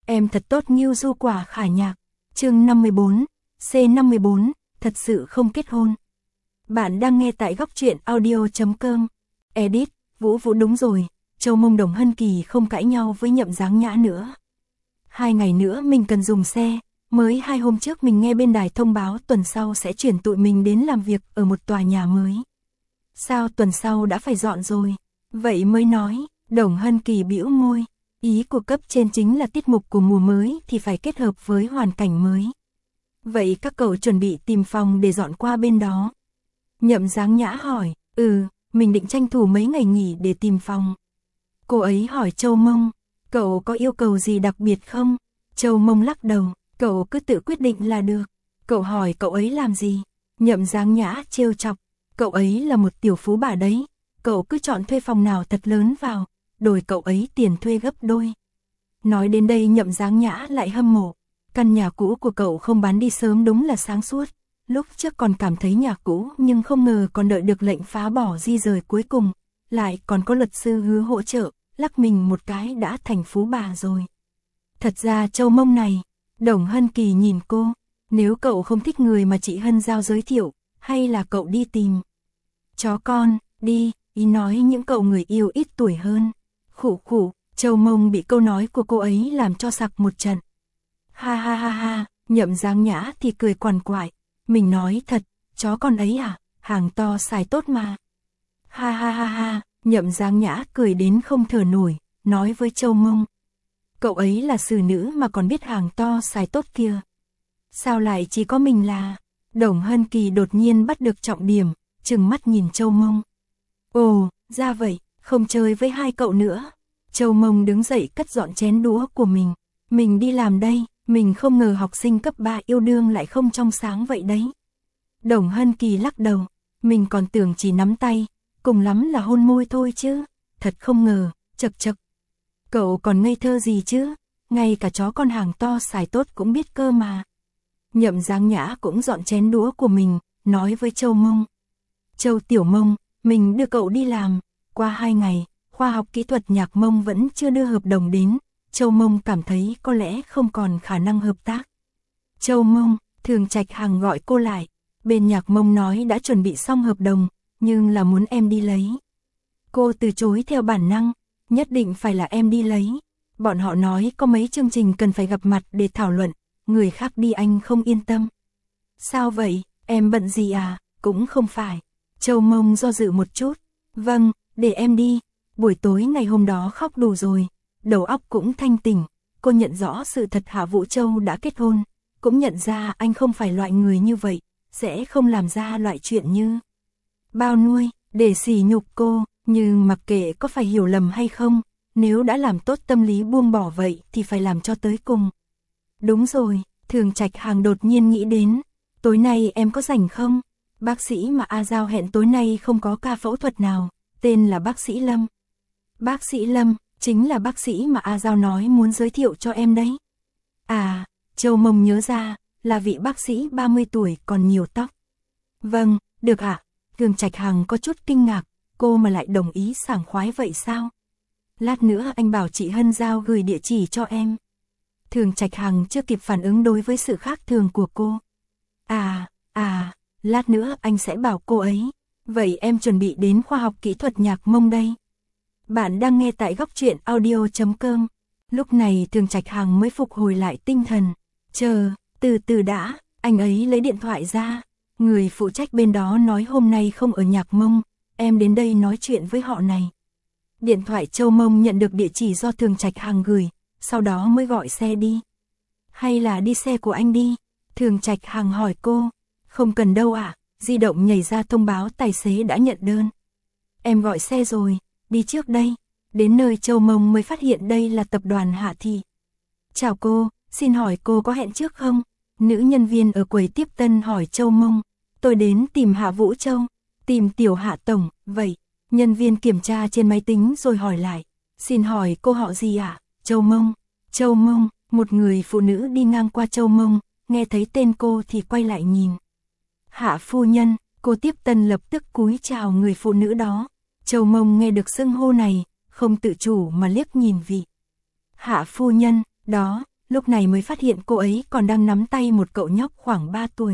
Em thật tốt Ngưu Du Quả Khả Nhạc. Chương 54, C54, thật sự không kết hôn. Bạn đang nghe tại góc truyện audio.com. Edit, Vũ Vũ đúng rồi, Châu Mông Đồng Hân Kỳ không cãi nhau với Nhậm Dáng Nhã nữa. 2 ngày nữa mình cần dùng xe, mới 2 hôm trước mình nghe bên đài thông báo tuần sau sẽ chuyển tụi mình đến làm việc ở một tòa nhà mới. Sao tuần sau đã phải dọn rồi? Vậy mới nói, Đồng Hân Kỳ bĩu môi. Ý của cấp trên chính là tiết mục của mùa mới thì phải kết hợp với hoàn cảnh mới. Vậy các cậu chuẩn bị tìm phòng để dọn qua bên đó. Nhậm Dáng Nhã hỏi, mình định tranh thủ mấy ngày nghỉ để tìm phòng. Cô ấy hỏi Châu Mông, cậu có yêu cầu gì đặc biệt không? Châu Mông lắc đầu, cậu cứ tự quyết định là được. Cậu hỏi cậu ấy làm gì? Nhậm Dáng Nhã trêu chọc, cậu ấy là một tiểu phú bà đấy. Cậu cứ chọn thuê phòng nào thật lớn vào, đổi cậu ấy tiền thuê gấp đôi. Nói đến đây Nhậm Dáng Nhã lại hâm mộ. Căn nhà cũ của cậu không bán đi sớm đúng là sáng suốt. Lúc trước còn cảm thấy nhà cũ nhưng không ngờ còn đợi được lệnh phá bỏ di rời cuối cùng. Lại còn có luật sư hứa hỗ trợ, lắc mình một cái đã thành phú bà rồi. Thật ra Châu Mông này, Đồng Hân Kỳ nhìn cô. Nếu cậu không thích người mà chị Hân Giao giới thiệu, hay là cậu đi tìm chó con, đi, ý nói những cậu người yêu ít tuổi hơn. Khụ khụ, Châu Mông bị câu nói của cô ấy làm cho sặc một trận. Ha ha ha ha, Nhậm Dáng Nhã thì cười quằn quại. Mình nói thật, chó con ấy à, hàng to xài tốt mà. Ha ha ha ha, Nhậm Dáng Nhã cười đến không thở nổi, nói với Châu Mông. Cậu ấy là xử nữ mà còn biết hàng to xài tốt kia. Sao lại chỉ có mình là... Đồng Hân Kỳ đột nhiên bắt được trọng điểm, trừng mắt nhìn Châu Mông. Ồ, ra vậy, không chơi với hai cậu nữa. Châu Mông đứng dậy cất dọn chén đũa của mình. Mình đi làm đây, mình không ngờ học sinh cấp 3 yêu đương lại không trong sáng vậy đấy. Đồng Hân Kỳ lắc đầu, mình còn tưởng chỉ nắm tay, cùng lắm là hôn môi thôi chứ. Thật không ngờ, chật chật. Cậu còn ngây thơ gì chứ, ngay cả chó con hàng to xài tốt cũng biết cơ mà. Nhậm Dáng Nhã cũng dọn chén đũa của mình, nói với Châu Mông. Châu Tiểu Mông, mình đưa cậu đi làm. Qua 2 ngày, khoa học kỹ thuật Nhạc Mông vẫn chưa đưa hợp đồng đến. Châu Mông cảm thấy có lẽ không còn khả năng hợp tác. Châu Mông, Thường Trạch Hằng gọi cô lại. Bên Nhạc Mông nói đã chuẩn bị xong hợp đồng, nhưng là muốn em đi lấy. Cô từ chối theo bản năng, nhất định phải là em đi lấy. Bọn họ nói có mấy chương trình cần phải gặp mặt để thảo luận, người khác đi anh không yên tâm. Sao vậy, em bận gì à? Cũng không phải. Châu Mông do dự một chút. Vâng, để em đi. Buổi tối ngày hôm đó khóc đủ rồi. Đầu óc cũng thanh tỉnh. Cô nhận rõ sự thật Hạ Vũ Châu đã kết hôn. Cũng nhận ra anh không phải loại người như vậy. Sẽ không làm ra loại chuyện như bao nuôi, để sỉ nhục cô. Nhưng mặc kệ có phải hiểu lầm hay không, nếu đã làm tốt tâm lý buông bỏ vậy thì phải làm cho tới cùng. Đúng rồi, Thường Trạch Hằng đột nhiên nghĩ đến. Tối nay em có rảnh không? Bác sĩ mà A Giao hẹn tối nay không có ca phẫu thuật nào, tên là bác sĩ Lâm. Bác sĩ Lâm, chính là bác sĩ mà A Giao nói muốn giới thiệu cho em đấy. À, Châu Mông nhớ ra, là vị bác sĩ 30 tuổi còn nhiều tóc. Vâng, được ạ. Thường Trạch Hằng có chút kinh ngạc, cô mà lại đồng ý sảng khoái vậy sao? Lát nữa anh bảo chị Hân Giao gửi địa chỉ cho em. Thường Trạch Hằng chưa kịp phản ứng đối với sự khác thường của cô. Lát nữa anh sẽ bảo cô ấy. Vậy em chuẩn bị đến khoa học kỹ thuật Nhạc Mông đây. Bạn đang nghe tại góc truyện audio.com. Lúc này Thường Trạch Hằng mới phục hồi lại tinh thần. Chờ, từ từ đã, anh ấy lấy điện thoại ra. Người phụ trách bên đó nói hôm nay không ở Nhạc Mông, em đến đây nói chuyện với họ này. Điện thoại Châu Mông nhận được địa chỉ do Thường Trạch Hằng gửi, sau đó mới gọi xe đi. Hay là đi xe của anh đi? Thường Trạch Hằng hỏi cô. Không cần đâu ạ, di động nhảy ra thông báo tài xế đã nhận đơn. Em gọi xe rồi, đi trước đây. Đến nơi Châu Mông mới phát hiện đây là tập đoàn Hạ Thị. Chào cô, xin hỏi cô có hẹn trước không? Nữ nhân viên ở quầy tiếp tân hỏi Châu Mông. Tôi đến tìm Hạ Vũ Châu, tìm tiểu Hạ Tổng, vậy. Nhân viên kiểm tra trên máy tính rồi hỏi lại. Xin hỏi cô họ gì ạ? Châu Mông. Châu Mông, một người phụ nữ đi ngang qua Châu Mông, nghe thấy tên cô thì quay lại nhìn. Hạ phu nhân, cô tiếp tân lập tức cúi chào người phụ nữ đó. Châu Mông nghe được xưng hô này, không tự chủ mà liếc nhìn vị Hạ phu nhân, đó, lúc này mới phát hiện cô ấy còn đang nắm tay một cậu nhóc khoảng 3 tuổi.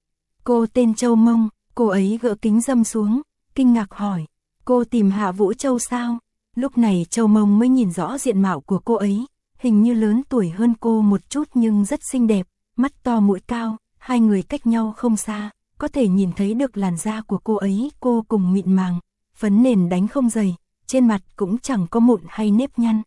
Cô tên Châu Mông, cô ấy gỡ kính râm xuống, kinh ngạc hỏi, cô tìm Hạ Vũ Châu sao? Lúc này Châu Mông mới nhìn rõ diện mạo của cô ấy, hình như lớn tuổi hơn cô một chút nhưng rất xinh đẹp, mắt to mũi cao, hai người cách nhau không xa, có thể nhìn thấy được làn da của cô ấy cô cùng mịn màng, phấn nền đánh không dày, trên mặt cũng chẳng có mụn hay nếp nhăn.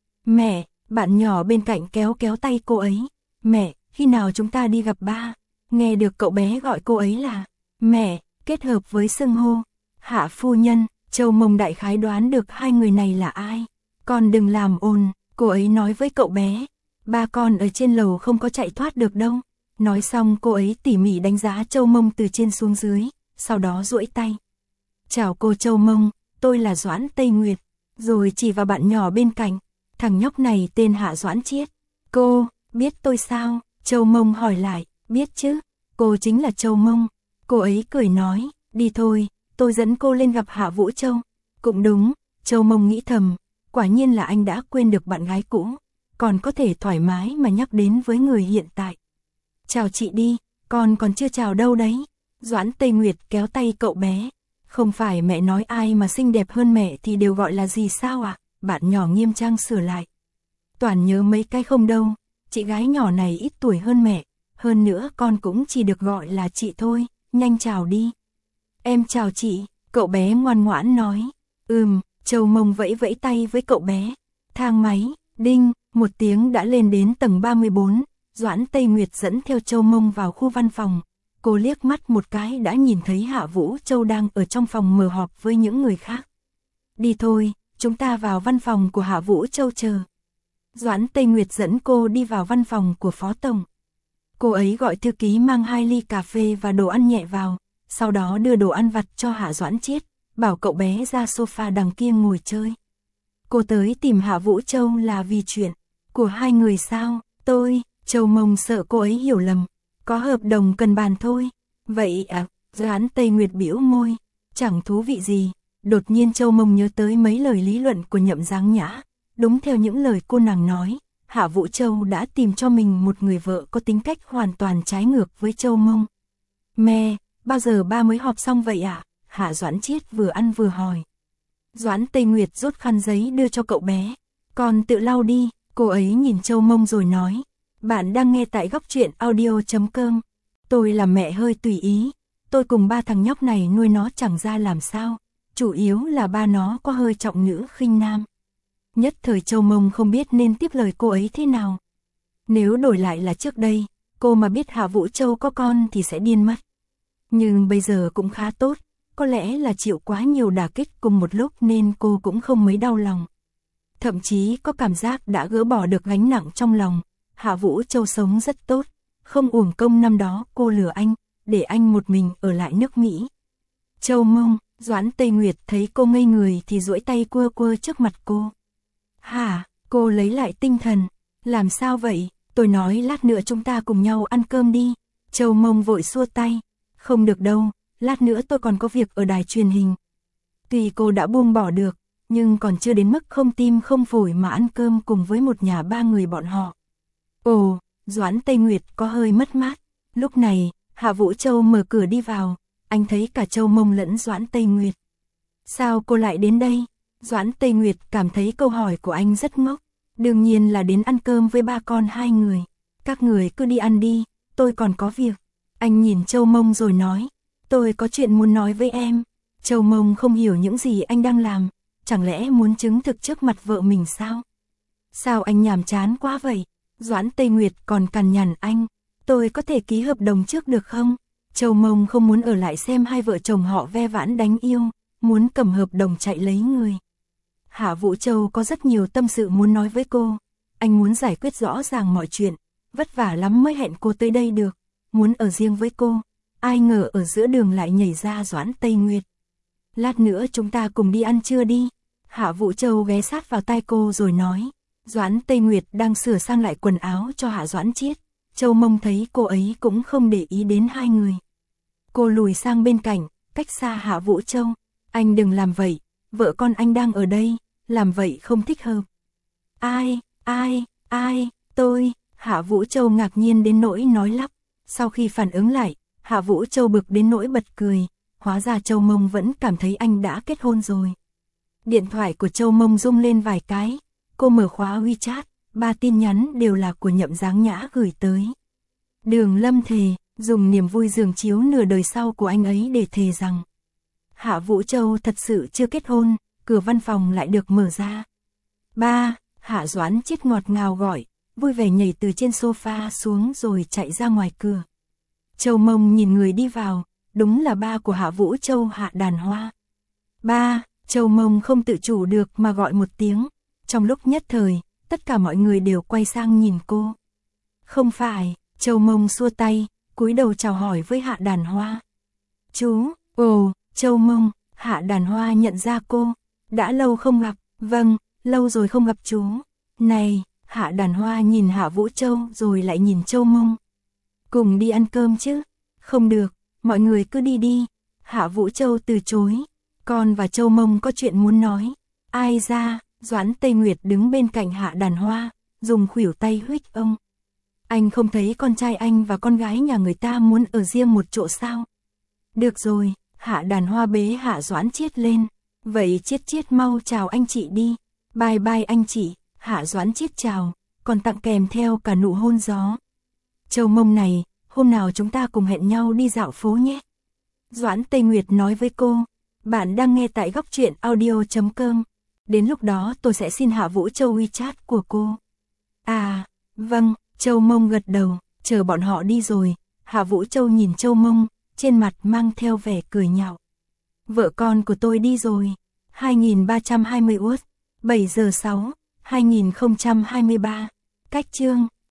Mẹ, bạn nhỏ bên cạnh kéo kéo tay cô ấy, mẹ, khi nào chúng ta đi gặp ba? Nghe được cậu bé gọi cô ấy là mẹ, kết hợp với xưng hô Hạ phu nhân, Châu Mông đại khái đoán được hai người này là ai. Con đừng làm ồn, cô ấy nói với cậu bé, ba con ở trên lầu không có chạy thoát được đâu. Nói xong cô ấy tỉ mỉ đánh giá Châu Mông từ trên xuống dưới, sau đó duỗi tay. Chào cô Châu Mông, tôi là Doãn Tây Nguyệt, rồi chỉ vào bạn nhỏ bên cạnh, thằng nhóc này tên Hạ Doãn Chiết. Cô, biết tôi sao? Châu Mông hỏi lại, biết chứ, cô chính là Châu Mông. Cô ấy cười nói, đi thôi, tôi dẫn cô lên gặp Hạ Vũ Châu. Cũng đúng, Châu Mông nghĩ thầm, quả nhiên là anh đã quên được bạn gái cũ, còn có thể thoải mái mà nhắc đến với người hiện tại. Chào chị đi, con còn chưa chào đâu đấy. Doãn Tây Nguyệt kéo tay cậu bé. Không phải mẹ nói ai mà xinh đẹp hơn mẹ thì đều gọi là gì sao ạ? Bạn nhỏ nghiêm trang sửa lại. Toàn nhớ mấy cái không đâu, chị gái nhỏ này ít tuổi hơn mẹ, hơn nữa con cũng chỉ được gọi là chị thôi, nhanh chào đi. Em chào chị, cậu bé ngoan ngoãn nói. Châu Mông vẫy vẫy tay với cậu bé. Thang máy, đinh, một tiếng đã lên đến tầng 34, Doãn Tây Nguyệt dẫn theo Châu Mông vào khu văn phòng. Cô liếc mắt một cái đã nhìn thấy Hạ Vũ Châu đang ở trong phòng mở họp với những người khác. Đi thôi, chúng ta vào văn phòng của Hạ Vũ Châu chờ. Doãn Tây Nguyệt dẫn cô đi vào văn phòng của Phó Tổng. Cô ấy gọi thư ký mang 2 ly cà phê và đồ ăn nhẹ vào, sau đó đưa đồ ăn vặt cho Hạ Doãn Chiết, bảo cậu bé ra sofa đằng kia ngồi chơi. Cô tới tìm Hạ Vũ Châu là vì chuyện của hai người sao? Châu Mông sợ cô ấy hiểu lầm, có hợp đồng cần bàn thôi. Vậy à? Doãn Tây Nguyệt bĩu môi, chẳng thú vị gì. Đột nhiên Châu Mông nhớ tới mấy lời lý luận của Nhậm Giáng Nhã. Đúng theo những lời cô nàng nói, Hạ Vũ Châu đã tìm cho mình một người vợ có tính cách hoàn toàn trái ngược với Châu Mông. Mẹ, bao giờ ba mới họp xong vậy ạ? Hạ Doãn Chiết vừa ăn vừa hỏi. Doãn Tây Nguyệt rút khăn giấy đưa cho cậu bé. Con tự lau đi, cô ấy nhìn Châu Mông rồi nói. Bạn đang nghe tại góc truyện audio.com. Tôi là mẹ hơi tùy ý. Tôi cùng ba thằng nhóc này nuôi nó chẳng ra làm sao. Chủ yếu là ba nó có hơi trọng nữ khinh nam. Nhất thời Châu Mông không biết nên tiếp lời cô ấy thế nào. Nếu đổi lại là trước đây, cô mà biết Hạ Vũ Châu có con thì sẽ điên mất. Nhưng bây giờ cũng khá tốt, có lẽ là chịu quá nhiều đả kích cùng một lúc nên cô cũng không mấy đau lòng. Thậm chí có cảm giác đã gỡ bỏ được gánh nặng trong lòng. Hạ Vũ Châu sống rất tốt, không uổng công năm đó cô lừa anh, để anh một mình ở lại nước Mỹ. Châu Mông, Doãn Tây Nguyệt thấy cô ngây người thì duỗi tay quơ quơ trước mặt cô. Hả, cô lấy lại tinh thần, làm sao vậy? Tôi nói lát nữa chúng ta cùng nhau ăn cơm đi. Châu Mông vội xua tay, không được đâu, lát nữa tôi còn có việc ở đài truyền hình. Tuy cô đã buông bỏ được, nhưng còn chưa đến mức không tim không phổi mà ăn cơm cùng với một nhà ba người bọn họ. Ồ, Doãn Tây Nguyệt có hơi mất mát. Lúc này, Hạ Vũ Châu mở cửa đi vào, anh thấy cả Châu Mông lẫn Doãn Tây Nguyệt. Sao cô lại đến đây? Doãn Tây Nguyệt cảm thấy câu hỏi của anh rất ngốc. Đương nhiên là đến ăn cơm với ba con hai người. Các người cứ đi ăn đi, tôi còn có việc. Anh nhìn Châu Mông rồi nói, tôi có chuyện muốn nói với em. Châu Mông không hiểu những gì anh đang làm, chẳng lẽ muốn chứng thực trước mặt vợ mình sao? Sao anh nhàm chán quá vậy? Doãn Tây Nguyệt còn cằn nhằn anh, tôi có thể ký hợp đồng trước được không? Châu Mông không muốn ở lại xem hai vợ chồng họ ve vãn đánh yêu, muốn cầm hợp đồng chạy lấy người. Hạ Vũ Châu có rất nhiều tâm sự muốn nói với cô, anh muốn giải quyết rõ ràng mọi chuyện, vất vả lắm mới hẹn cô tới đây được, muốn ở riêng với cô, ai ngờ ở giữa đường lại nhảy ra Doãn Tây Nguyệt. Lát nữa chúng ta cùng đi ăn trưa đi. Hạ Vũ Châu ghé sát vào tai cô rồi nói. Doãn Tây Nguyệt đang sửa sang lại quần áo cho Hạ Doãn Chiết. Châu Mông thấy cô ấy cũng không để ý đến hai người. Cô lùi sang bên cạnh, cách xa Hạ Vũ Châu. Anh đừng làm vậy, vợ con anh đang ở đây, làm vậy không thích hợp. Ai, tôi, Hạ Vũ Châu ngạc nhiên đến nỗi nói lắp. Sau khi phản ứng lại, Hạ Vũ Châu bực đến nỗi bật cười. Hóa ra Châu Mông vẫn cảm thấy anh đã kết hôn rồi. Điện thoại của Châu Mông rung lên vài cái. Cô mở khóa WeChat, 3 tin nhắn đều là của Nhậm Dáng Nhã gửi tới. Đường Lâm thề, dùng niềm vui giường chiếu nửa đời sau của anh ấy để thề rằng Hạ Vũ Châu thật sự chưa kết hôn, cửa văn phòng lại được mở ra. Ba, Hạ Doãn Chiết ngọt ngào gọi, vui vẻ nhảy từ trên sofa xuống rồi chạy ra ngoài cửa. Châu Mông nhìn người đi vào, đúng là ba của Hạ Vũ Châu, Hạ Đàn Hoa. Ba, Châu Mông không tự chủ được mà gọi một tiếng. Trong lúc nhất thời, tất cả mọi người đều quay sang nhìn cô. Không phải, Châu Mông xua tay, cúi đầu chào hỏi với Hạ Đàn Hoa. Chú, ồ, Châu Mông, Hạ Đàn Hoa nhận ra cô. Đã lâu không gặp, vâng, lâu rồi không gặp chú. Này, Hạ Đàn Hoa nhìn Hạ Vũ Châu rồi lại nhìn Châu Mông. Cùng đi ăn cơm chứ? Không được, mọi người cứ đi đi. Hạ Vũ Châu từ chối. Con và Châu Mông có chuyện muốn nói. Ai ra? Doãn Tây Nguyệt đứng bên cạnh Hạ Đàn Hoa, dùng khuỷu tay huých ông. Anh không thấy con trai anh và con gái nhà người ta muốn ở riêng một chỗ sao? Được rồi, Hạ Đàn Hoa bế Hạ Doãn Chiết lên. Vậy Chiết mau chào anh chị đi. Bye bye anh chị. Hạ Doãn Chiết chào, còn tặng kèm theo cả nụ hôn gió. Châu Mông này, hôm nào chúng ta cùng hẹn nhau đi dạo phố nhé. Doãn Tây Nguyệt nói với cô. Bạn đang nghe tại góc truyện audio.com. Đến lúc đó tôi sẽ xin Hạ Vũ Châu WeChat của cô. À, vâng, Châu Mông gật đầu, chờ bọn họ đi rồi. Hạ Vũ Châu nhìn Châu Mông, trên mặt mang theo vẻ cười nhạo. Vợ con của tôi đi rồi. 2320 USD, 7 giờ 6, 2023. Cách chương